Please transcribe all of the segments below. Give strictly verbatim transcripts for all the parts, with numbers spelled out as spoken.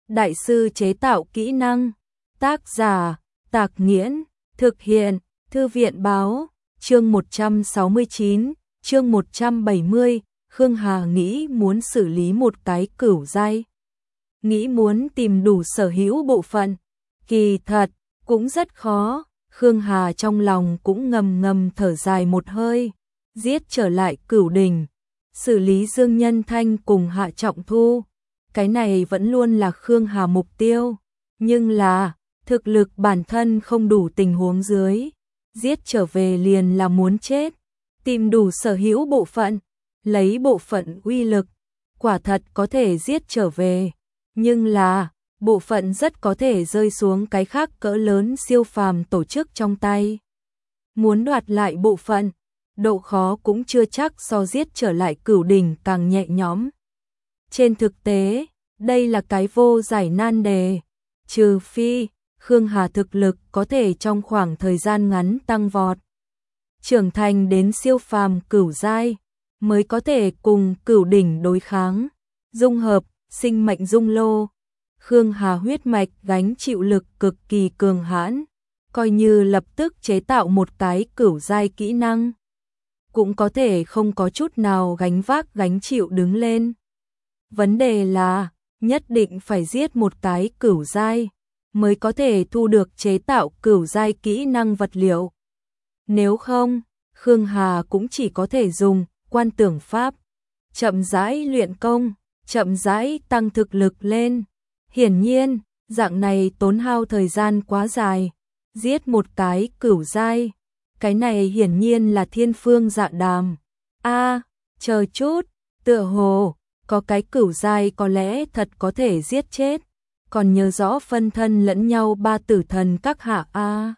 Đại sư chế tạo kỹ năng. Tác giả, Tạc Nghiễn. Thực hiện, Thư viện báo. Chương một trăm sáu mươi chín, chương một trăm bảy mươi, Khương Hà nghĩ muốn xử lý một cái cửu giai. Nghĩ muốn tìm đủ sở hữu bộ phận. Kỳ thật, cũng rất khó. Khương Hà trong lòng cũng ngầm ngầm thở dài một hơi. Giết trở lại cửu đỉnh. Xử lý Dương Nhân Thanh cùng Hạ Trọng Thu. Cái này vẫn luôn là Khương Hà mục tiêu. Nhưng là, thực lực bản thân không đủ tình huống dưới. Giết trở về liền là muốn chết. Tìm đủ sở hữu bộ phận. Lấy bộ phận uy lực. Quả thật có thể giết trở về. Nhưng là, bộ phận rất có thể rơi xuống cái khác cỡ lớn siêu phàm tổ chức trong tay. Muốn đoạt lại bộ phận, độ khó cũng chưa chắc so giết trở lại cửu đỉnh càng nhẹ nhõm. Trên thực tế, đây là cái vô giải nan đề. Trừ phi, Khương Hà thực lực có thể trong khoảng thời gian ngắn tăng vọt. Trưởng thành đến siêu phàm cửu giai, mới có thể cùng cửu đỉnh đối kháng. Dung hợp, sinh mệnh dung lô. Khương Hà huyết mạch gánh chịu lực cực kỳ cường hãn, coi như lập tức chế tạo một cái cửu giai kỹ năng, cũng có thể không có chút nào gánh vác gánh chịu đứng lên. Vấn đề là, nhất định phải giết một cái cửu giai, mới có thể thu được chế tạo cửu giai kỹ năng vật liệu. Nếu không, Khương Hà cũng chỉ có thể dùng quan tưởng pháp, chậm rãi luyện công, chậm rãi tăng thực lực lên. Hiển nhiên, dạng này tốn hao thời gian quá dài. Giết một cái cửu giai, cái này hiển nhiên là thiên phương dạ đàm. A, à, chờ chút, tựa hồ có cái cửu giai có lẽ thật có thể giết chết. Còn nhớ rõ phân thân lẫn nhau ba tử thần các hạ a. À.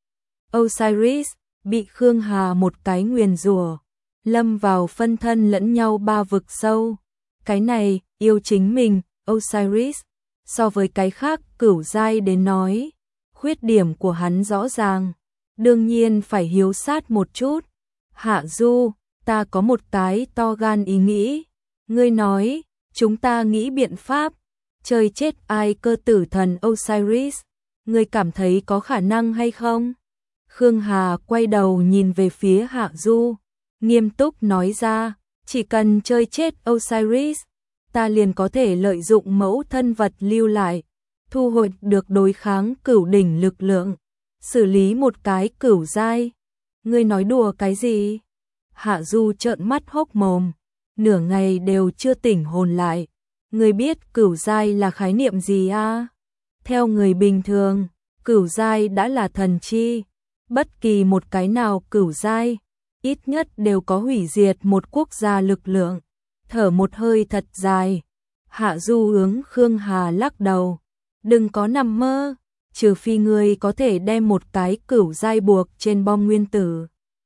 Osiris bị Khương Hà một cái nguyền rủa, lâm vào phân thân lẫn nhau ba vực sâu. Cái này yêu chính mình, Osiris. So với cái khác cửu giai đến nói, khuyết điểm của hắn rõ ràng, đương nhiên phải hiếu sát một chút. Hạ Du, ta có một cái to gan ý nghĩ. Ngươi nói, chúng ta nghĩ biện pháp, chơi chết ai cơ tử thần Osiris. Ngươi cảm thấy có khả năng hay không? Khương Hà quay đầu nhìn về phía Hạ Du, nghiêm túc nói ra, chỉ cần chơi chết Osiris, ta liền có thể lợi dụng mẫu thân vật lưu lại, thu hồi được đối kháng cửu đỉnh lực lượng, xử lý một cái cửu giai. Ngươi nói đùa cái gì? Hạ Du trợn mắt hốc mồm, nửa ngày đều chưa tỉnh hồn lại. Ngươi biết cửu giai là khái niệm gì à? Theo người bình thường, cửu giai đã là thần chi, bất kỳ một cái nào cửu giai, ít nhất đều có hủy diệt một quốc gia lực lượng. Thở một hơi thật dài, Hạ Du hướng Khương Hà lắc đầu. Đừng có nằm mơ, trừ phi ngươi có thể đem một cái cửu giai buộc trên bom nguyên tử,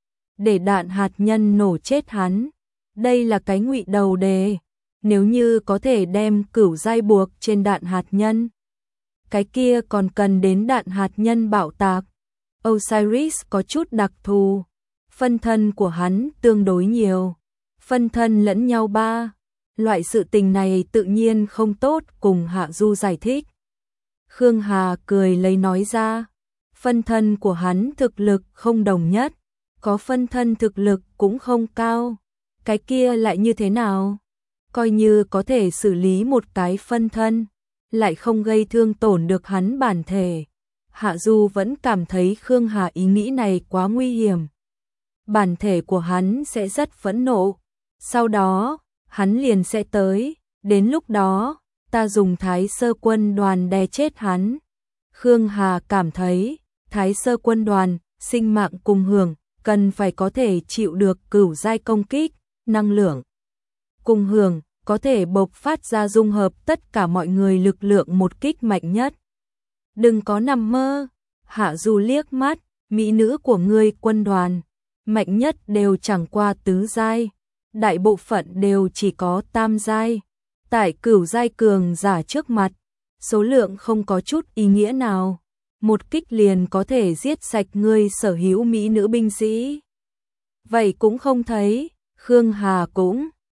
để đạn hạt nhân nổ chết hắn. Đây là cái ngụy đầu đề. Nếu như có thể đem cửu giai buộc trên đạn hạt nhân, cái kia còn cần đến đạn hạt nhân bạo tạc. Osiris có chút đặc thù, phân thân của hắn tương đối nhiều. Phân thân lẫn nhau ba, loại sự tình này tự nhiên không tốt cùng Hạ Du giải thích. Khương Hà cười lấy nói ra, phân thân của hắn thực lực không đồng nhất, có phân thân thực lực cũng không cao. Cái kia lại như thế nào? Coi như có thể xử lý một cái phân thân, lại không gây thương tổn được hắn bản thể. Hạ Du vẫn cảm thấy Khương Hà ý nghĩ này quá nguy hiểm. Bản thể của hắn sẽ rất phẫn nộ. Sau đó, hắn liền sẽ tới, đến lúc đó, ta dùng Thái Sơ quân đoàn đè chết hắn. Khương Hà cảm thấy, Thái Sơ quân đoàn, sinh mạng cùng hưởng, cần phải có thể chịu được cửu giai công kích, năng lượng. Cùng hưởng, có thể bộc phát ra dung hợp tất cả mọi người lực lượng một kích mạnh nhất. Đừng có nằm mơ. Hạ Du liếc mắt, mỹ nữ của ngươi quân đoàn, mạnh nhất đều chẳng qua tứ giai. Đại bộ phận đều chỉ có tam giai. Tại cửu giai cường giả trước mặt, số lượng không có chút ý nghĩa nào. Một kích liền có thể giết sạch ngươi sở hữu mỹ nữ binh sĩ. Vậy cũng không thấy, Khương Hà cũng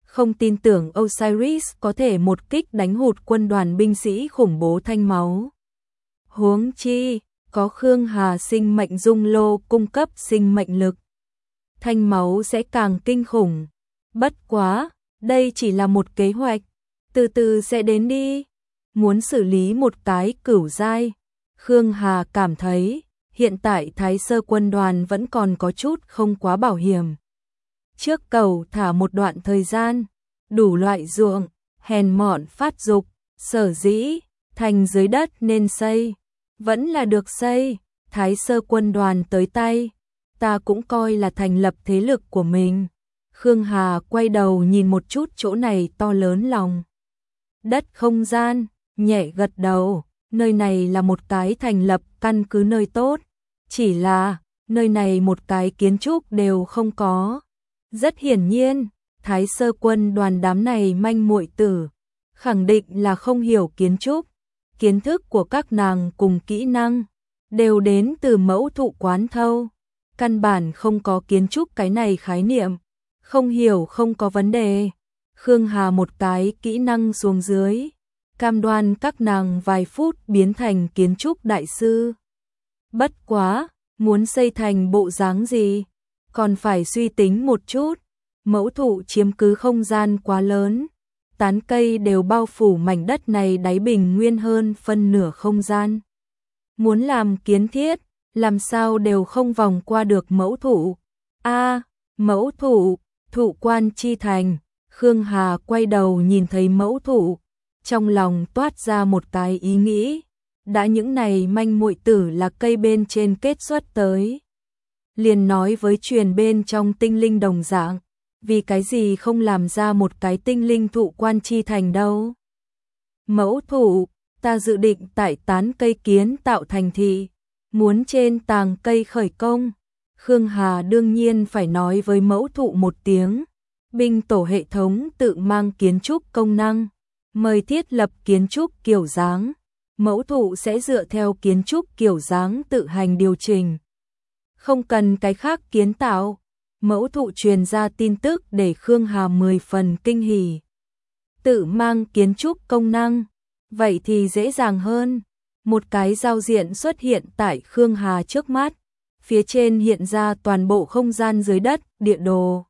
không tin tưởng Osiris có thể một kích đánh hụt quân đoàn binh sĩ khủng bố Thanh Máu. Huống chi, có Khương Hà sinh mệnh dung lô cung cấp sinh mệnh lực. Thanh Máu sẽ càng kinh khủng. Bất quá, đây chỉ là một kế hoạch, từ từ sẽ đến đi. Muốn xử lý một cái cửu giai, Khương Hà cảm thấy hiện tại Thái Sơ quân đoàn vẫn còn có chút không quá bảo hiểm. Trước cầu thả một đoạn thời gian, đủ loại ruộng, hèn mọn phát dục, sở dĩ, thành dưới đất nên xây. Vẫn là được xây, Thái Sơ quân đoàn tới tay, ta cũng coi là thành lập thế lực của mình. Khương Hà quay đầu nhìn một chút chỗ này to lớn lòng đất không gian, nhẹ gật đầu, nơi này là một cái thành lập căn cứ nơi tốt, chỉ là nơi này một cái kiến trúc đều không có. Rất hiển nhiên, Thái Sơ quân đoàn đám này manh muội tử, khẳng định là không hiểu kiến trúc, kiến thức của các nàng cùng kỹ năng đều đến từ mẫu thụ quán thâu, căn bản không có kiến trúc cái này khái niệm, không hiểu không có vấn đề. Khương Hà một cái kỹ năng xuống dưới, cam đoan các nàng vài phút biến thành kiến trúc đại sư. Bất quá, muốn xây thành bộ dáng gì, còn phải suy tính một chút. Mẫu thụ chiếm cứ không gian quá lớn, tán cây đều bao phủ mảnh đất này đáy bình nguyên hơn phân nửa không gian. Muốn làm kiến thiết, làm sao đều không vòng qua được mẫu thụ. A, à, mẫu thụ, thụ quan chi thành. Khương Hà quay đầu nhìn thấy mẫu thụ, trong lòng toát ra một cái ý nghĩ, đã những này manh muội tử là cây bên trên kết xuất tới, liền nói với truyền bên trong tinh linh đồng dạng, vì cái gì không làm ra một cái tinh linh thụ quan chi thành đâu. Mẫu thụ, ta dự định tại tán cây kiến tạo thành thị, muốn trên tàng cây khởi công. Khương Hà đương nhiên phải nói với mẫu thụ một tiếng. Binh tổ hệ thống tự mang kiến trúc công năng, mời thiết lập kiến trúc kiểu dáng, mẫu thụ sẽ dựa theo kiến trúc kiểu dáng tự hành điều chỉnh. Không cần cái khác kiến tạo, mẫu thụ truyền ra tin tức để Khương Hà mười phần kinh hỉ. Tự mang kiến trúc công năng, vậy thì dễ dàng hơn. Một cái giao diện xuất hiện tại Khương Hà trước mắt, phía trên hiện ra toàn bộ không gian dưới đất, địa đồ.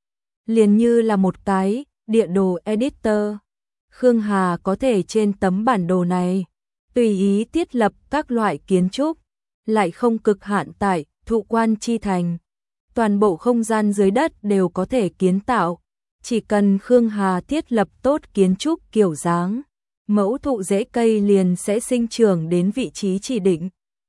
Liền như là một cái địa đồ editor. Khương Hà có thể trên tấm bản đồ này tùy ý thiết lập các loại kiến trúc, lại không cực hạn tại thụ quan chi thành. Toàn bộ không gian dưới đất đều có thể kiến tạo, chỉ cần Khương Hà thiết lập tốt kiến trúc kiểu dáng, mẫu thụ rễ cây liền sẽ sinh trưởng đến vị trí chỉ định.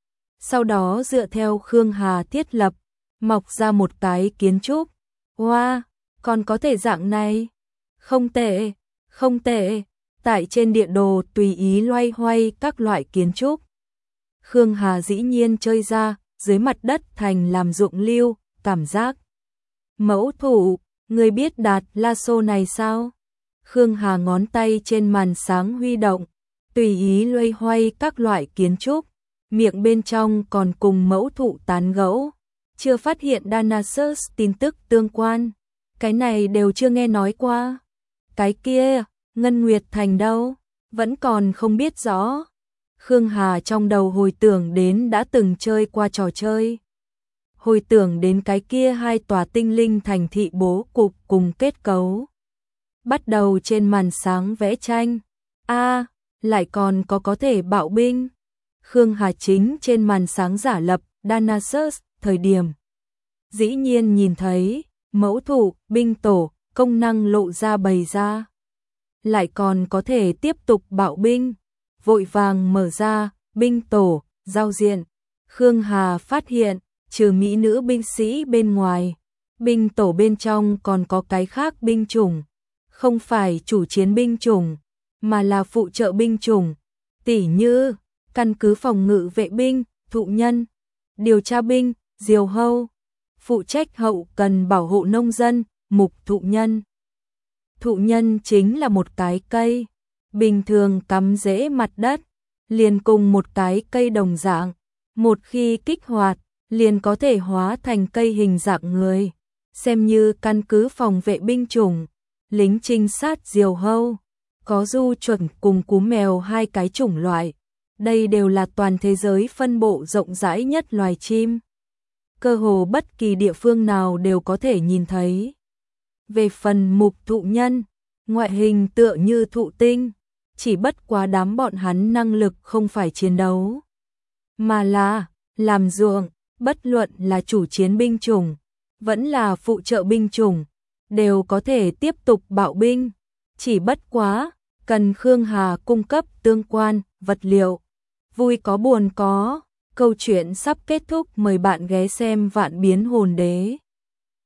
Sau đó dựa theo Khương Hà thiết lập, mọc ra một cái kiến trúc. Wow, còn có thể dạng này. Không tệ, không tệ. Tại trên địa đồ tùy ý loay hoay các loại kiến trúc. Khương Hà dĩ nhiên chơi ra, dưới mặt đất thành làm ruộng lưu, cảm giác. Mẫu thụ, người biết đạt lasso này sao? Khương Hà ngón tay trên màn sáng huy động, tùy ý loay hoay các loại kiến trúc, miệng bên trong còn cùng mẫu thụ tán gẫu, chưa phát hiện Danasus tin tức tương quan, cái này đều chưa nghe nói qua. Cái kia, Ngân Nguyệt Thành đâu? Vẫn còn không biết rõ. Khương Hà trong đầu hồi tưởng đến đã từng chơi qua trò chơi. Hồi tưởng đến cái kia hai tòa tinh linh thành thị bố cục cùng kết cấu. Bắt đầu trên màn sáng vẽ tranh. A, à, lại còn có có thể bạo binh. Khương Hà chính trên màn sáng giả lập Danasus thời điểm. Dĩ nhiên nhìn thấy mẫu thụ, binh tổ, công năng lộ ra bày ra. Lại còn có thể tiếp tục bạo binh. Vội vàng mở ra, binh tổ, giao diện. Khương Hà phát hiện, trừ mỹ nữ binh sĩ bên ngoài, binh tổ bên trong còn có cái khác binh chủng. Không phải chủ chiến binh chủng, mà là phụ trợ binh chủng. Tỉ như, căn cứ phòng ngự vệ binh, thụ nhân, điều tra binh, diều hâu, phụ trách hậu cần bảo hộ nông dân, mục thụ nhân. Thụ nhân chính là một cái cây, bình thường cắm rễ mặt đất, liền cùng một cái cây đồng dạng, một khi kích hoạt, liền có thể hóa thành cây hình dạng người, xem như căn cứ phòng vệ binh chủng, lính trinh sát diều hâu, có du chuẩn cùng cú mèo hai cái chủng loại. Đây đều là toàn thế giới phân bộ rộng rãi nhất loài chim. Cơ hồ bất kỳ địa phương nào đều có thể nhìn thấy. Về phần mục thụ nhân, ngoại hình tựa như thụ tinh, chỉ bất quá đám bọn hắn năng lực không phải chiến đấu, mà là làm ruộng, bất luận là chủ chiến binh chủng, vẫn là phụ trợ binh chủng, đều có thể tiếp tục bạo binh, chỉ bất quá, cần Khương Hà cung cấp tương quan, vật liệu. Vui có buồn có, câu chuyện sắp kết thúc, mời bạn ghé xem Vạn Biến Hồn Đế.